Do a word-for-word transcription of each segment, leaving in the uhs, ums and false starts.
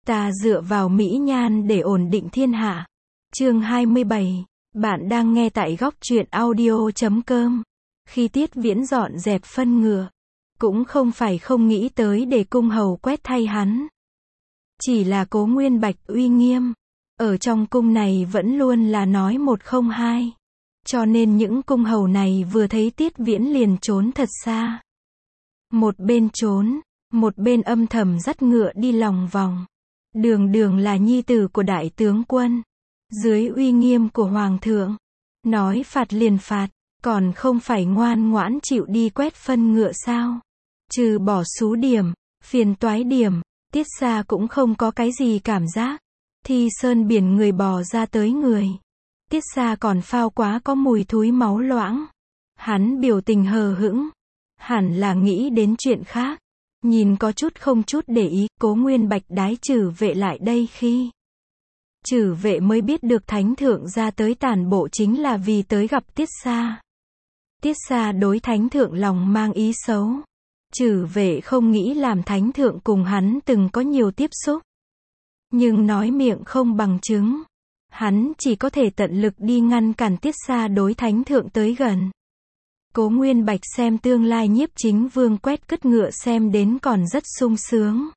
Ta dựa vào mỹ nhan để ổn định thiên hạ. Chương hai mươi bảy. Bạn đang nghe tại góc truyện audio chấm com. Khi Tiết Viễn dọn dẹp phân ngựa, cũng không phải không nghĩ tới để cung hầu quét thay hắn. Chỉ là Cố Nguyên Bạch uy nghiêm, ở trong cung này vẫn luôn là nói một không hai. Cho nên những cung hầu này vừa thấy Tiết Viễn liền trốn thật xa. Một bên trốn, một bên âm thầm dắt ngựa đi lòng vòng. Đường Đường là nhi tử của đại tướng quân. Dưới uy nghiêm của hoàng thượng, nói phạt liền phạt, còn không phải ngoan ngoãn chịu đi quét phân ngựa sao? Trừ bỏ xú điểm, phiền toái điểm, Tiết Gia cũng không có cái gì cảm giác. Thi sơn biển người bò ra tới người. Tiết Gia còn phao quá có mùi thúi máu loãng. Hắn biểu tình hờ hững, hẳn là nghĩ đến chuyện khác. Nhìn có chút không chút để ý, Cố Nguyên Bạch đái Trử Vệ lại đây khi Trử Vệ mới biết được thánh thượng ra tới tản bộ chính là vì tới gặp Tiết Gia. Tiết Gia đối thánh thượng lòng mang ý xấu. Trử Vệ không nghĩ làm thánh thượng cùng hắn từng có nhiều tiếp xúc. Nhưng nói miệng không bằng chứng. Hắn chỉ có thể tận lực đi ngăn cản Tiết Gia đối thánh thượng tới gần. Cố Nguyên Bạch xem tương lai nhiếp chính vương quét cứt ngựa xem đến còn rất sung sướng.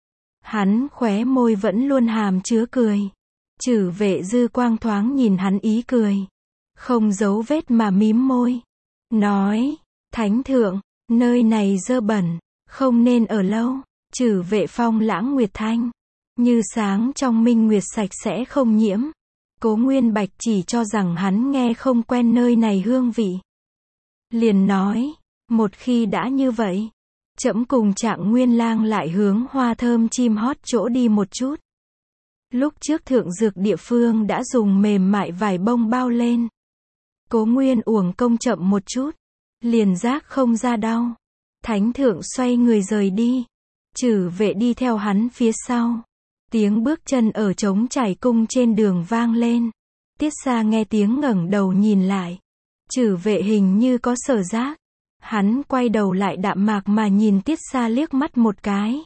Hắn khóe môi vẫn luôn hàm chứa cười. Trử Vệ dư quang thoáng nhìn hắn ý cười, không giấu vết mà mím môi. Nói, thánh thượng, nơi này dơ bẩn, không nên ở lâu. Trử Vệ phong lãng nguyệt thanh, như sáng trong minh nguyệt sạch sẽ không nhiễm. Cố Nguyên Bạch chỉ cho rằng hắn nghe không quen nơi này hương vị. Liền nói, một khi đã như vậy, trẫm cùng Trạng Nguyên lang lại hướng hoa thơm chim hót chỗ đi một chút. Lúc trước thượng dược địa phương đã dùng mềm mại vải bông bao lên. Cố Nguyên uổng công chậm một chút, liền giác không ra đau. Thánh thượng xoay người rời đi. Trử Vệ đi theo hắn phía sau. Tiếng bước chân ở trống trải cung trên đường vang lên. Tiết Gia nghe tiếng ngẩng đầu nhìn lại. Trử Vệ hình như có sở giác. Hắn quay đầu lại đạm mạc mà nhìn Tiết Gia liếc mắt một cái.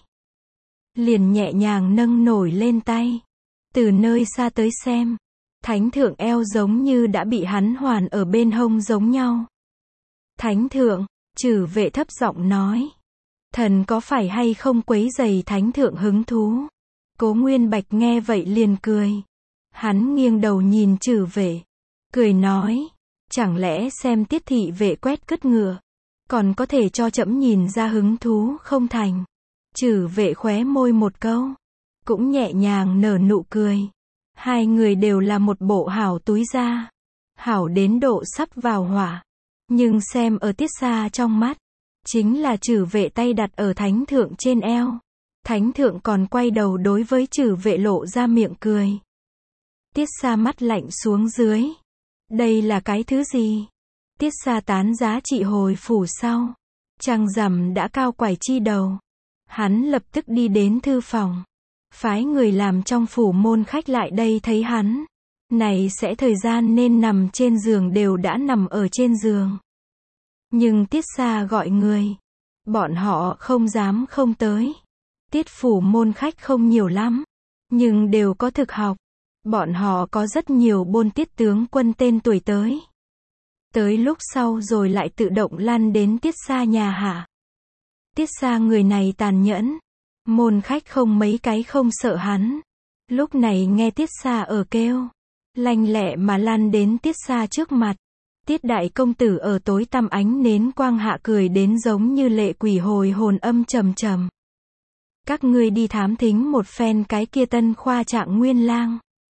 Liền nhẹ nhàng nâng nổi lên tay. Từ nơi xa tới xem, thánh thượng eo giống như đã bị hắn hoàn ở bên hông giống nhau. Thánh thượng, Trử Vệ thấp giọng nói. Thần có phải hay không quấy rầy thánh thượng hứng thú? Cố Nguyên Bạch nghe vậy liền cười. Hắn nghiêng đầu nhìn Trử Vệ, cười nói. Chẳng lẽ xem Tiết thị vệ quét cứt ngựa, còn có thể cho trẫm nhìn ra hứng thú không thành? Trử Vệ khóe môi một câu, cũng nhẹ nhàng nở nụ cười. Hai người đều là một bộ hảo túi da, hảo đến độ sắp vào hỏa. Nhưng xem ở Tiết Gia trong mắt, chính là Trử Vệ tay đặt ở thánh thượng trên eo. Thánh thượng còn quay đầu đối với Trử Vệ lộ ra miệng cười. Tiết Gia mắt lạnh xuống dưới. Đây là cái thứ gì? Tiết Gia tán giá trị hồi phủ sau. Trăng rằm đã cao quải chi đầu. Hắn lập tức đi đến thư phòng. Phái người làm trong phủ môn khách lại đây thấy hắn. Này sẽ thời gian nên nằm trên giường đều đã nằm ở trên giường. Nhưng Tiết Gia gọi người. Bọn họ không dám không tới. Tiết phủ môn khách không nhiều lắm. Nhưng đều có thực học. Bọn họ có rất nhiều bôn tiết tướng quân tên tuổi tới. Tới lúc sau rồi lại tự động lăn đến Tiết Gia nhà hạ. Tiết Gia người này tàn nhẫn. Môn khách không mấy cái không sợ hắn. Lúc này nghe Tiết Gia ở kêu, lanh lẹ mà lăn đến Tiết Gia trước mặt. Tiết đại công tử ở tối tăm ánh nến quang hạ cười đến giống như lệ quỷ hồi hồn âm trầm trầm. Các ngươi đi thám thính một phen cái kia tân khoa Trạng Nguyên lang.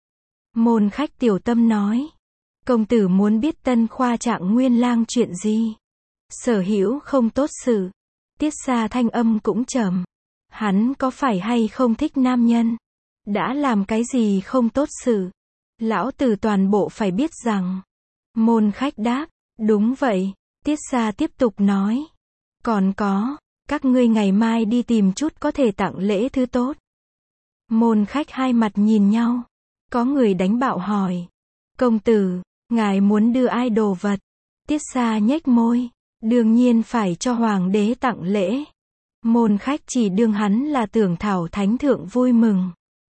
Môn khách tiểu tâm nói. Công tử muốn biết tân khoa Trạng Nguyên lang chuyện gì? Sở hữu không tốt sự. Tiết Gia thanh âm cũng trầm. Hắn có phải hay không thích nam nhân? Đã làm cái gì không tốt sự? Lão tử toàn bộ phải biết rằng. Môn khách đáp. Đúng vậy. Tiết Gia tiếp tục nói. Còn có, các ngươi ngày mai đi tìm chút có thể tặng lễ thứ tốt. Môn khách hai mặt nhìn nhau. Có người đánh bạo hỏi. Công tử, ngài muốn đưa ai đồ vật? Tiết Gia nhếch môi. Đương nhiên phải cho hoàng đế tặng lễ. Môn khách chỉ đương hắn là tưởng thảo thánh thượng vui mừng.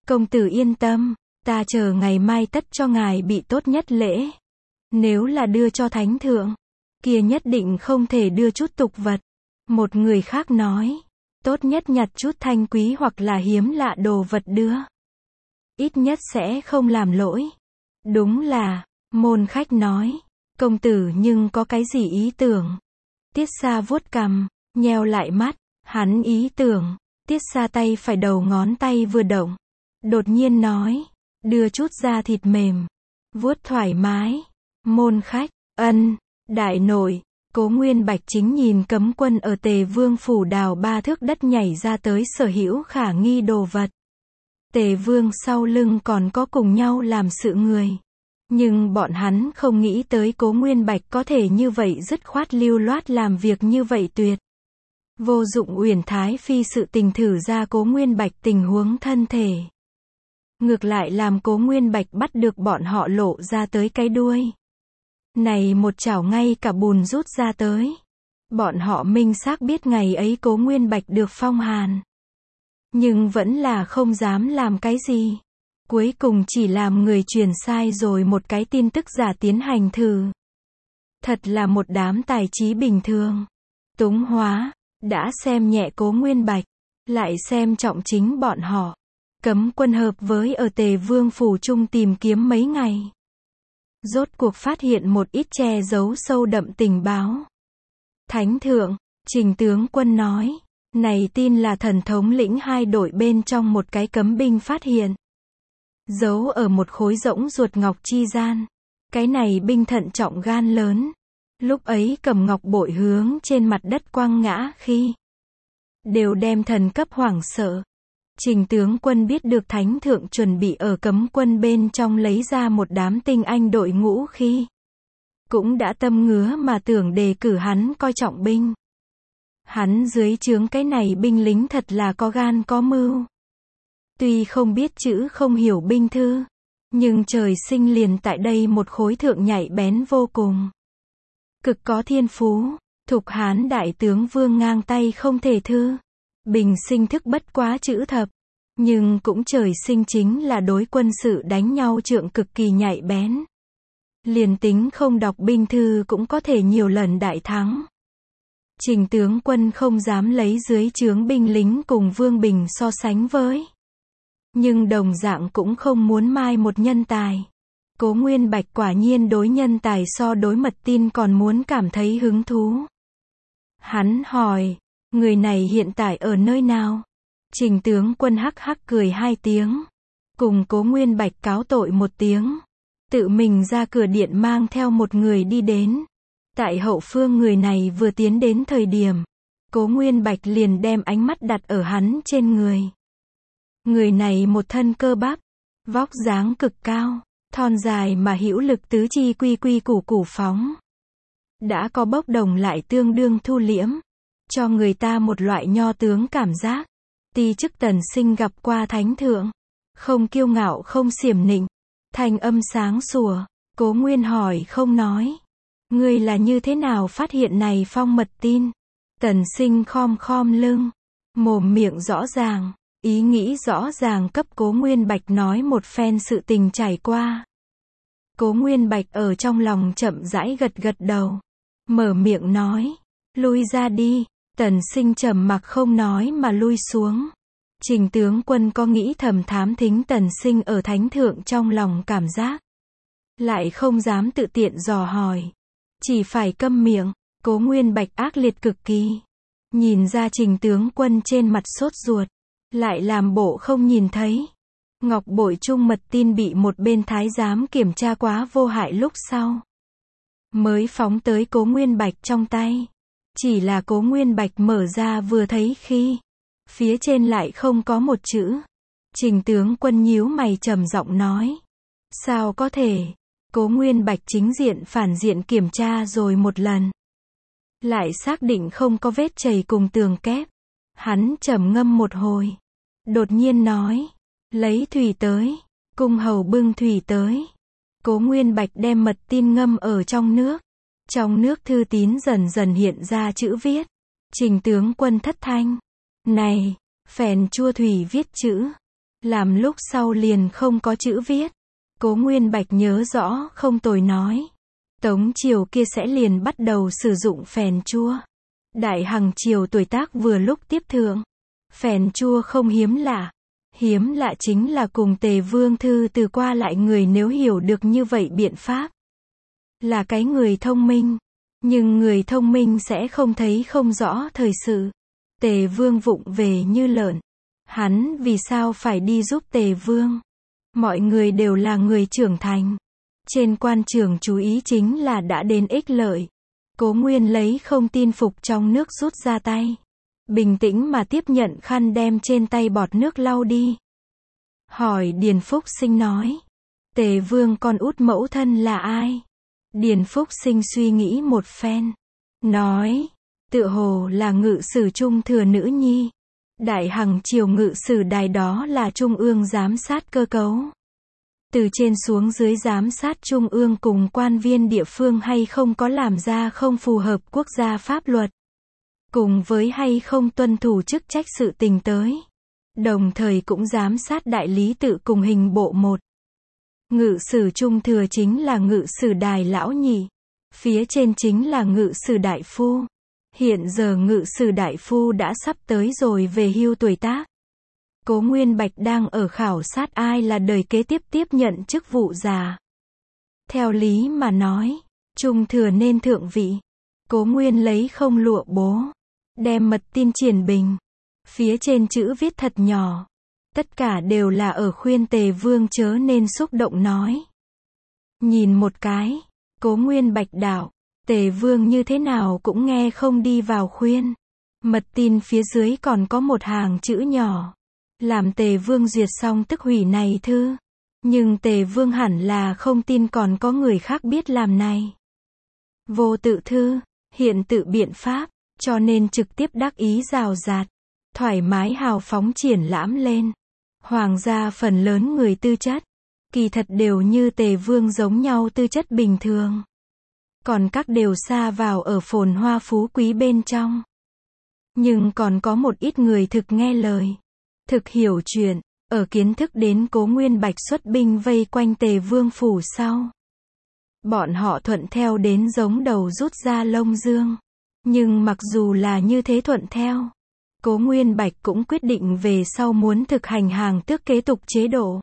Công tử yên tâm, ta chờ ngày mai tất cho ngài bị tốt nhất lễ. Nếu là đưa cho thánh thượng, kia nhất định không thể đưa chút tục vật. Một người khác nói, tốt nhất nhặt chút thanh quý hoặc là hiếm lạ đồ vật đưa. Ít nhất sẽ không làm lỗi. Đúng là, môn khách nói, công tử nhưng có cái gì ý tưởng? Tiết Xa vuốt cằm, nheo lại mắt, hắn ý tưởng, Tiết Xa tay phải đầu ngón tay vừa động. Đột nhiên nói, đưa chút da thịt mềm, vuốt thoải mái. Môn khách, ân, đại nội, Cố Nguyên Bạch chính nhìn cấm quân ở Tề Vương phủ đào ba thước đất nhảy ra tới sở hữu khả nghi đồ vật. Tề Vương sau lưng còn có cùng nhau làm sự người. Nhưng bọn hắn không nghĩ tới Cố Nguyên Bạch có thể như vậy dứt khoát lưu loát làm việc như vậy tuyệt. Vô dụng Uyển Thái Phi sự tình thử ra Cố Nguyên Bạch tình huống thân thể. Ngược lại làm Cố Nguyên Bạch bắt được bọn họ lộ ra tới cái đuôi. Này một chảo ngay cả bùn rút ra tới. Bọn họ minh xác biết ngày ấy Cố Nguyên Bạch được phong hàn. Nhưng vẫn là không dám làm cái gì. Cuối cùng chỉ làm người truyền sai rồi một cái tin tức giả tiến hành thử. Thật là một đám tài trí bình thường. Túng hóa, đã xem nhẹ Cố Nguyên Bạch, lại xem trọng chính bọn họ. Cấm quân hợp với ở Tề Vương phủ trung tìm kiếm mấy ngày. Rốt cuộc phát hiện một ít che giấu sâu đậm tình báo. Thánh thượng, Trình tướng quân nói, này tin là thần thống lĩnh hai đội bên trong một cái cấm binh phát hiện. Giấu ở một khối rỗng ruột ngọc chi gian. Cái này binh thận trọng gan lớn. Lúc ấy cầm ngọc bội hướng trên mặt đất quăng ngã khi đều đem thần cấp hoảng sợ. Trình tướng quân biết được thánh thượng chuẩn bị ở cấm quân bên trong lấy ra một đám tinh anh đội ngũ khi cũng đã tâm ngứa mà tưởng đề cử hắn coi trọng binh. Hắn dưới trướng cái này binh lính thật là có gan có mưu. Tuy không biết chữ không hiểu binh thư, nhưng trời sinh liền tại đây một khối thượng nhạy bén vô cùng. Cực có thiên phú, thục Hán đại tướng Vương ngang tay không thể thư. Bình sinh thức bất quá chữ thập, nhưng cũng trời sinh chính là đối quân sự đánh nhau trượng cực kỳ nhạy bén. Liền tính không đọc binh thư cũng có thể nhiều lần đại thắng. Trình tướng quân không dám lấy dưới trướng binh lính cùng Vương Bình so sánh với. Nhưng đồng dạng cũng không muốn mai một nhân tài. Cố Nguyên Bạch quả nhiên đối nhân tài so đối mật tin còn muốn cảm thấy hứng thú. Hắn hỏi, người này hiện tại ở nơi nào? Trình tướng quân hắc hắc cười hai tiếng. Cùng Cố Nguyên Bạch cáo tội một tiếng. Tự mình ra cửa điện mang theo một người đi đến. Tại hậu phương người này vừa tiến đến thời điểm. Cố Nguyên Bạch liền đem ánh mắt đặt ở hắn trên người. Người này một thân cơ bắp. Vóc dáng cực cao. Thon dài mà hữu lực tứ chi quy quy củ củ phóng. Đã có bốc đồng lại tương đương thu liễm. Cho người ta một loại nho tướng cảm giác. Ti chức Tần Sinh gặp qua thánh thượng. Không kiêu ngạo không xiểm nịnh. Thanh âm sáng sủa. Cố Nguyên hỏi không nói. Ngươi là như thế nào phát hiện này phong mật tin? Tần Sinh khom khom lưng. Mồm miệng rõ ràng. Ý nghĩ rõ ràng cấp Cố Nguyên Bạch nói một phen sự tình trải qua. Cố Nguyên Bạch ở trong lòng chậm rãi gật gật đầu. Mở miệng nói. Lui ra đi. Tần Sinh trầm mặc không nói mà lui xuống. Trình tướng quân có nghĩ thầm thám thính Tần Sinh ở thánh thượng trong lòng cảm giác. Lại không dám tự tiện dò hỏi. Chỉ phải câm miệng. Cố Nguyên Bạch ác liệt cực kỳ. Nhìn ra Trình tướng quân trên mặt sốt ruột. Lại làm bộ không nhìn thấy. Ngọc bội trung mật tin bị một bên thái giám kiểm tra quá vô hại lúc sau. Mới phóng tới Cố Nguyên Bạch trong tay. Chỉ là Cố Nguyên Bạch mở ra vừa thấy khi. Phía trên lại không có một chữ. Trình tướng quân nhíu mày trầm giọng nói. Sao có thể? Cố Nguyên Bạch chính diện phản diện kiểm tra rồi một lần. Lại xác định không có vết chày cùng tường kép. Hắn trầm ngâm một hồi. Đột nhiên nói. Lấy thủy tới. Cung hầu bưng thủy tới. Cố Nguyên Bạch đem mật tin ngâm ở trong nước. Trong nước thư tín dần dần hiện ra chữ viết. Trình tướng quân thất thanh. Này, phèn chua thủy viết chữ. Làm lúc sau liền không có chữ viết. Cố Nguyên Bạch nhớ rõ không tồi nói. Tống triều kia sẽ liền bắt đầu sử dụng phèn chua. Đại Hằng triều tuổi tác vừa lúc tiếp thượng. Phèn chua không hiếm lạ. Hiếm lạ chính là cùng Tề Vương thư từ qua lại người nếu hiểu được như vậy biện pháp. Là cái người thông minh. Nhưng người thông minh sẽ không thấy không rõ thời sự. Tề Vương vụng về như lợn. Hắn vì sao phải đi giúp Tề Vương? Mọi người đều là người trưởng thành. Trên quan trường chú ý chính là đã đến ích lợi. Cố Nguyên lấy không tin phục trong nước rút ra tay. Bình tĩnh mà tiếp nhận khăn đem trên tay bọt nước lau đi. Hỏi Điền Phúc Sinh nói. Tề Vương con út mẫu thân là ai? Điền Phúc Sinh suy nghĩ một phen. Nói. Tựa hồ là ngự sử trung thừa nữ nhi. Đại Hằng triều ngự sử đài đó là trung ương giám sát cơ cấu. Từ trên xuống dưới giám sát trung ương cùng quan viên địa phương hay không có làm ra không phù hợp quốc gia pháp luật. Cùng với hay không tuân thủ chức trách sự tình tới. Đồng thời cũng giám sát đại lý tự cùng hình bộ một. Ngự sử trung thừa chính là ngự sử đài lão nhị. Phía trên chính là ngự sử đại phu. Hiện giờ ngự sử đại phu đã sắp tới rồi về hưu tuổi tác. Cố Nguyên Bạch đang ở khảo sát ai là đời kế tiếp tiếp nhận chức vụ già. Theo lý mà nói, trung thừa nên thượng vị. Cố Nguyên lấy không lụa bố. Đem mật tin triển bình. Phía trên chữ viết thật nhỏ. Tất cả đều là ở khuyên Tề Vương chớ nên xúc động nói. Nhìn một cái. Cố Nguyên Bạch đạo. Tề Vương như thế nào cũng nghe không đi vào khuyên. Mật tin phía dưới còn có một hàng chữ nhỏ. Làm Tề Vương duyệt xong tức hủy này thư. Nhưng Tề Vương hẳn là không tin còn có người khác biết làm này. Vô tự thư, hiện tự biện pháp, cho nên trực tiếp đắc ý rào rạt. Thoải mái hào phóng triển lãm lên. Hoàng gia phần lớn người tư chất. Kỳ thật đều như Tề Vương giống nhau tư chất bình thường. Còn các đều xa vào ở phồn hoa phú quý bên trong. Nhưng còn có một ít người thực nghe lời. Thực hiểu chuyện, ở kiến thức đến Cố Nguyên Bạch xuất binh vây quanh Tề Vương phủ sau. Bọn họ thuận theo đến giống đầu rút ra lông dương. Nhưng mặc dù là như thế thuận theo, Cố Nguyên Bạch cũng quyết định về sau muốn thực hành hàng tước kế tục chế độ.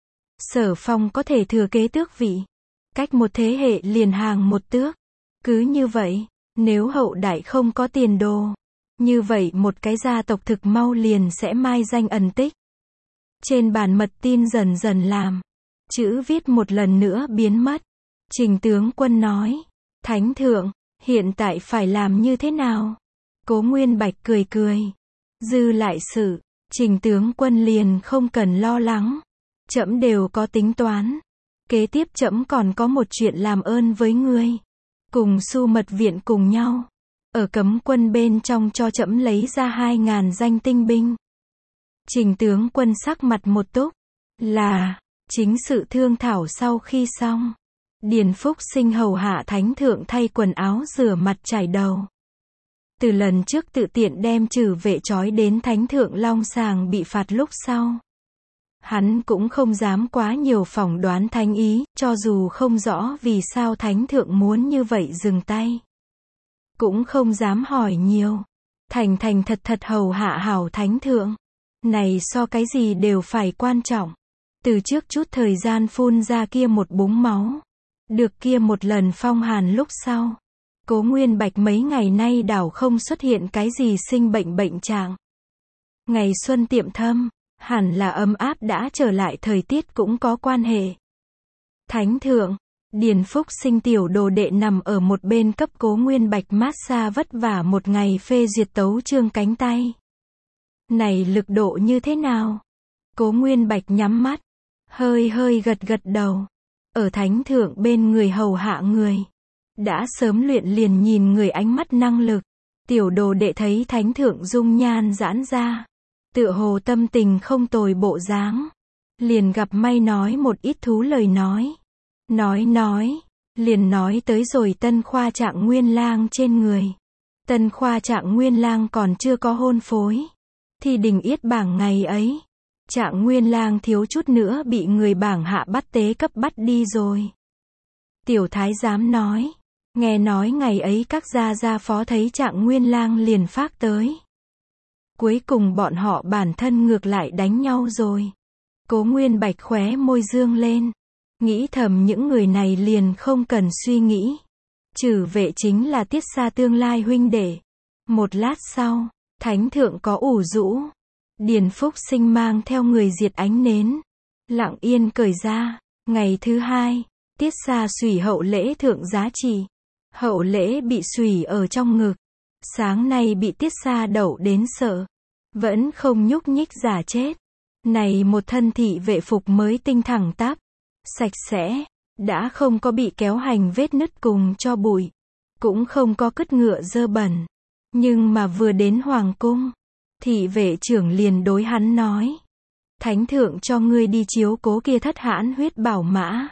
Sở Phong có thể thừa kế tước vị. Cách một thế hệ liền hàng một tước. Cứ như vậy, nếu hậu đại không có tiền đồ, như vậy một cái gia tộc thực mau liền sẽ mai danh ẩn tích. Trên bàn mật tin dần dần làm. Chữ viết một lần nữa biến mất. Trình tướng quân nói. Thánh thượng, hiện tại phải làm như thế nào? Cố Nguyên Bạch cười cười. Dư lại sự, Trình tướng quân liền không cần lo lắng. Trẫm đều có tính toán. Kế tiếp trẫm còn có một chuyện làm ơn với ngươi. Cùng Su Mật viện cùng nhau. Ở cấm quân bên trong cho trẫm lấy ra hai ngàn danh tinh binh. Trình tướng quân sắc mặt một túc. Là, chính sự thương thảo sau khi xong. Điền Phúc Sinh hầu hạ thánh thượng thay quần áo rửa mặt chải đầu. Từ lần trước tự tiện đem trừ vệ trói đến thánh thượng long sàng bị phạt lúc sau. Hắn cũng không dám quá nhiều phỏng đoán thánh ý, cho dù không rõ vì sao thánh thượng muốn như vậy dừng tay. Cũng không dám hỏi nhiều. Thành thành thật thật hầu hạ hảo thánh thượng. Này so cái gì đều phải quan trọng. Từ trước chút thời gian phun ra kia một búng máu. Được kia một lần phong hàn lúc sau. Cố Nguyên Bạch mấy ngày nay đảo không xuất hiện cái gì sinh bệnh bệnh trạng. Ngày xuân tiệm thâm, hẳn là ấm áp đã trở lại thời tiết cũng có quan hệ. Thánh thượng, Điền Phúc Sinh tiểu đồ đệ nằm ở một bên cấp Cố Nguyên Bạch massage vất vả một ngày phê duyệt tấu chương cánh tay. Này lực độ như thế nào? Cố Nguyên Bạch nhắm mắt, hơi hơi gật gật đầu. Ở thánh thượng bên người hầu hạ người. Đã sớm luyện liền nhìn người ánh mắt năng lực. Tiểu đồ đệ thấy thánh thượng dung nhan giãn ra. Tựa hồ tâm tình không tồi bộ dáng. Liền gặp may nói một ít thú lời nói. Nói nói, liền nói tới rồi Tân Khoa Trạng Nguyên Lang trên người. Tân Khoa Trạng Nguyên Lang còn chưa có hôn phối. Thì đình yết bảng ngày ấy. Trạng Nguyên Lang thiếu chút nữa bị người bảng hạ bắt tế cấp bắt đi rồi. Tiểu thái giám nói, nghe nói ngày ấy các gia gia phó thấy Trạng Nguyên Lang liền phác tới. Cuối cùng bọn họ bản thân ngược lại đánh nhau rồi. Cố Nguyên Bạch khóe môi dương lên, nghĩ thầm những người này liền không cần suy nghĩ. Trừ vệ chính là Tiết Xa tương lai huynh đệ. Một lát sau, thánh thượng có ủ rũ. Điền Phúc Sinh mang theo người diệt ánh nến. Lặng yên cởi ra. Ngày thứ hai, Tiết Xa xùy hậu lễ thượng giá trị. Hậu lễ bị xùy ở trong ngực. Sáng nay bị Tiết Xa đậu đến sợ. Vẫn không nhúc nhích giả chết. Này một thân thị vệ phục mới tinh thẳng tắp. Sạch sẽ. Đã không có bị kéo hành vết nứt cùng cho bụi. Cũng không có cứt ngựa dơ bẩn. Nhưng mà vừa đến hoàng cung, thị vệ trưởng liền đối hắn nói. Thánh thượng cho ngươi đi chiếu cố kia thất hãn huyết bảo mã.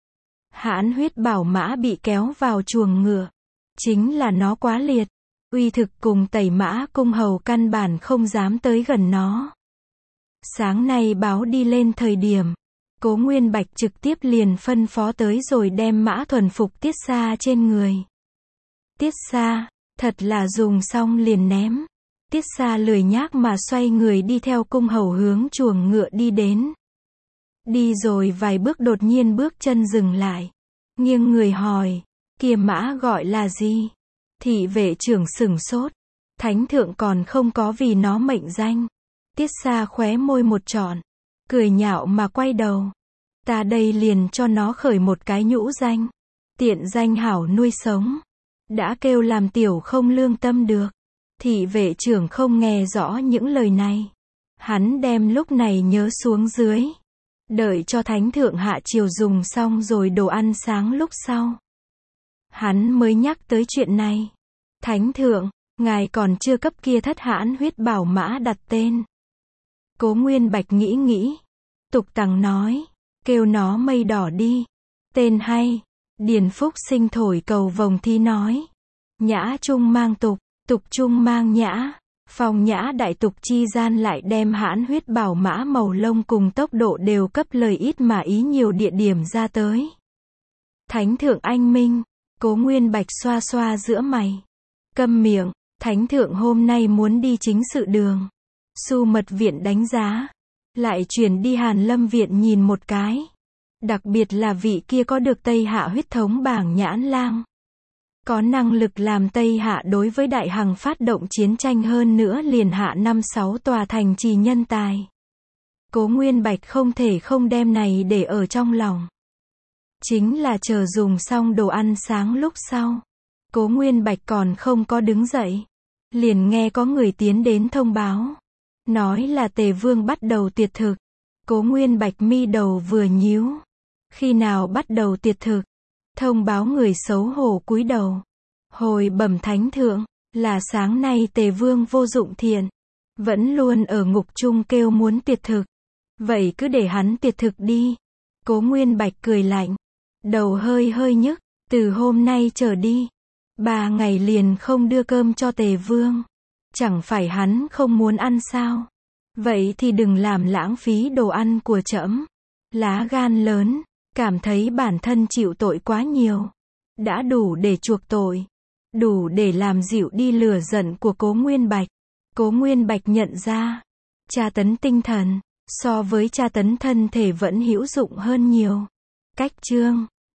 Hãn huyết bảo mã bị kéo vào chuồng ngựa. Chính là nó quá liệt. Uy thực cùng Tẩy Mã cung hầu căn bản không dám tới gần nó. Sáng nay báo đi lên thời điểm, Cố Nguyên Bạch trực tiếp liền phân phó tới rồi đem mã thuần phục Tiết Xa trên người. Tiết Xa, thật là dùng xong liền ném. Tiết Xa lười nhác mà xoay người đi theo cung hầu hướng chuồng ngựa đi đến. Đi rồi vài bước đột nhiên bước chân dừng lại. Nghiêng người hỏi, kia mã gọi là gì? Thị vệ trưởng sửng sốt. Thánh thượng còn không có vì nó mệnh danh. Tiết Xa khóe môi một trọn, cười nhạo mà quay đầu. Ta đây liền cho nó khởi một cái nhũ danh. Tiện danh hảo nuôi sống. Đã kêu làm tiểu không lương tâm được. Thị vệ trưởng không nghe rõ những lời này. Hắn đem lúc này nhớ xuống dưới. Đợi cho thánh thượng hạ triều dùng xong rồi đồ ăn sáng lúc sau. Hắn mới nhắc tới chuyện này. Thánh thượng, ngài còn chưa cấp kia thất hãn huyết bảo mã đặt tên. Cố Nguyên Bạch nghĩ nghĩ. Tục tằng nói, kêu nó mây đỏ đi. Tên hay. Điền Phúc Sinh thổi cầu vồng thi nói. Nhã trung mang tục, tục trung mang nhã. Phong nhã đại tục chi gian lại đem hãn huyết bảo mã màu lông cùng tốc độ đều cấp lời ít mà ý nhiều địa điểm ra tới. Thánh thượng anh minh. Cố Nguyên Bạch xoa xoa giữa mày. Câm miệng, thánh thượng hôm nay muốn đi chính sự đường. Su Mật viện đánh giá. Lại chuyển đi Hàn Lâm viện nhìn một cái. Đặc biệt là vị kia có được Tây Hạ huyết thống Bảng Nhãn Lang. Có năng lực làm Tây Hạ đối với Đại Hằng phát động chiến tranh hơn nữa liền hạ năm sáu tòa thành trì nhân tài. Cố Nguyên Bạch không thể không đem này để ở trong lòng. Chính là chờ dùng xong đồ ăn sáng lúc sau. Cố Nguyên Bạch còn không có đứng dậy. Liền nghe có người tiến đến thông báo. Nói là Tề Vương bắt đầu tiệt thực. Cố Nguyên Bạch mi đầu vừa nhíu. Khi nào bắt đầu tiệt thực? Thông báo người xấu hổ cúi đầu. Hồi bẩm thánh thượng, là sáng nay Tề Vương vô dụng thiện. Vẫn luôn ở ngục chung kêu muốn tiệt thực. Vậy cứ để hắn tiệt thực đi. Cố Nguyên Bạch cười lạnh. Đầu hơi hơi nhức, từ hôm nay trở đi. Ba ngày liền không đưa cơm cho Tề Vương. Chẳng phải hắn không muốn ăn sao? Vậy thì đừng làm lãng phí đồ ăn của trẫm. Lá gan lớn, cảm thấy bản thân chịu tội quá nhiều. Đã đủ để chuộc tội. Đủ để làm dịu đi lửa giận của Cố Nguyên Bạch. Cố Nguyên Bạch nhận ra, tra tấn tinh thần, so với tra tấn thân thể vẫn hữu dụng hơn nhiều. Cách chương